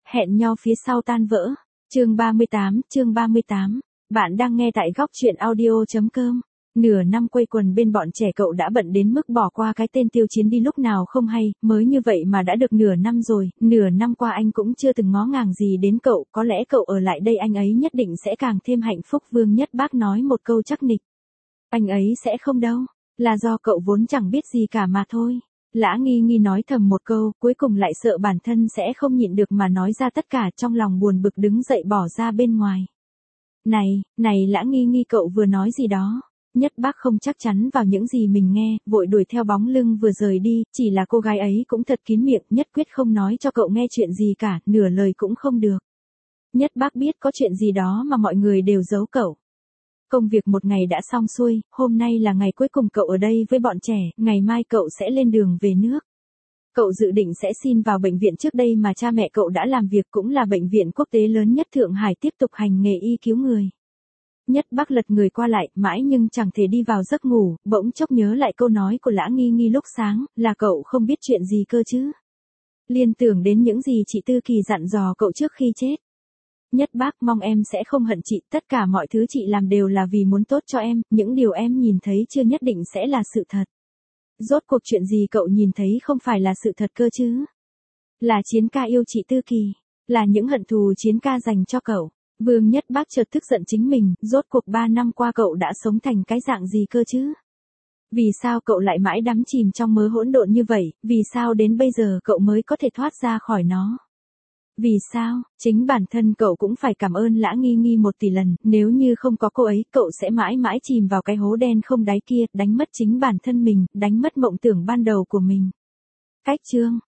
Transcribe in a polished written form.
Hẹn nho phía sau tan vỡ. Chương 38. Bạn đang nghe tại góc truyện audio.com. Nửa năm quây quần bên bọn trẻ cậu đã bận đến mức bỏ qua cái tên Tiêu Chiến đi lúc nào không hay, mới như vậy mà đã được nửa năm rồi, nửa năm qua anh cũng chưa từng ngó ngàng gì đến cậu, có lẽ cậu ở lại đây anh ấy nhất định sẽ càng thêm hạnh phúc. Vương Nhất Bác nói một câu chắc nịch. Anh ấy sẽ không đâu, là do cậu vốn chẳng biết gì cả mà thôi. Lã Nghi Nghi nói thầm một câu, cuối cùng lại sợ bản thân sẽ không nhịn được mà nói ra tất cả, trong lòng buồn bực đứng dậy bỏ ra bên ngoài. Này Lã Nghi Nghi, cậu vừa nói gì đó? Nhất Bác không chắc chắn vào những gì mình nghe, vội đuổi theo bóng lưng vừa rời đi, chỉ là cô gái ấy cũng thật kín miệng, nhất quyết không nói cho cậu nghe chuyện gì cả, nửa lời cũng không được. Nhất Bác biết có chuyện gì đó mà mọi người đều giấu cậu. Công việc một ngày đã xong xuôi, hôm nay là ngày cuối cùng cậu ở đây với bọn trẻ, ngày mai cậu sẽ lên đường về nước. Cậu dự định sẽ xin vào bệnh viện trước đây mà cha mẹ cậu đã làm việc, cũng là bệnh viện quốc tế lớn nhất Thượng Hải, tiếp tục hành nghề y cứu người. Nhất Bác lật người qua lại, mãi nhưng chẳng thể đi vào giấc ngủ, bỗng chốc nhớ lại câu nói của Lã Nghi Nghi lúc sáng, là cậu không biết chuyện gì cơ chứ. Liên tưởng đến những gì chị Tư Kỳ dặn dò cậu trước khi chết. Nhất Bác, mong em sẽ không hận chị, tất cả mọi thứ chị làm đều là vì muốn tốt cho em, những điều em nhìn thấy chưa nhất định sẽ là sự thật. Rốt cuộc chuyện gì cậu nhìn thấy không phải là sự thật cơ chứ? Là Chiến ca yêu chị Tư Kỳ, là những hận thù Chiến ca dành cho cậu. Vương Nhất Bác chợt tức giận chính mình, rốt cuộc 3 năm qua cậu đã sống thành cái dạng gì cơ chứ? Vì sao cậu lại mãi đắm chìm trong mớ hỗn độn như vậy, vì sao đến bây giờ cậu mới có thể thoát ra khỏi nó? Vì sao, chính bản thân cậu cũng phải cảm ơn Lã Nghi Nghi 1 tỷ lần, nếu như không có cô ấy, cậu sẽ mãi mãi chìm vào cái hố đen không đáy kia, đánh mất chính bản thân mình, đánh mất mộng tưởng ban đầu của mình. Cách chương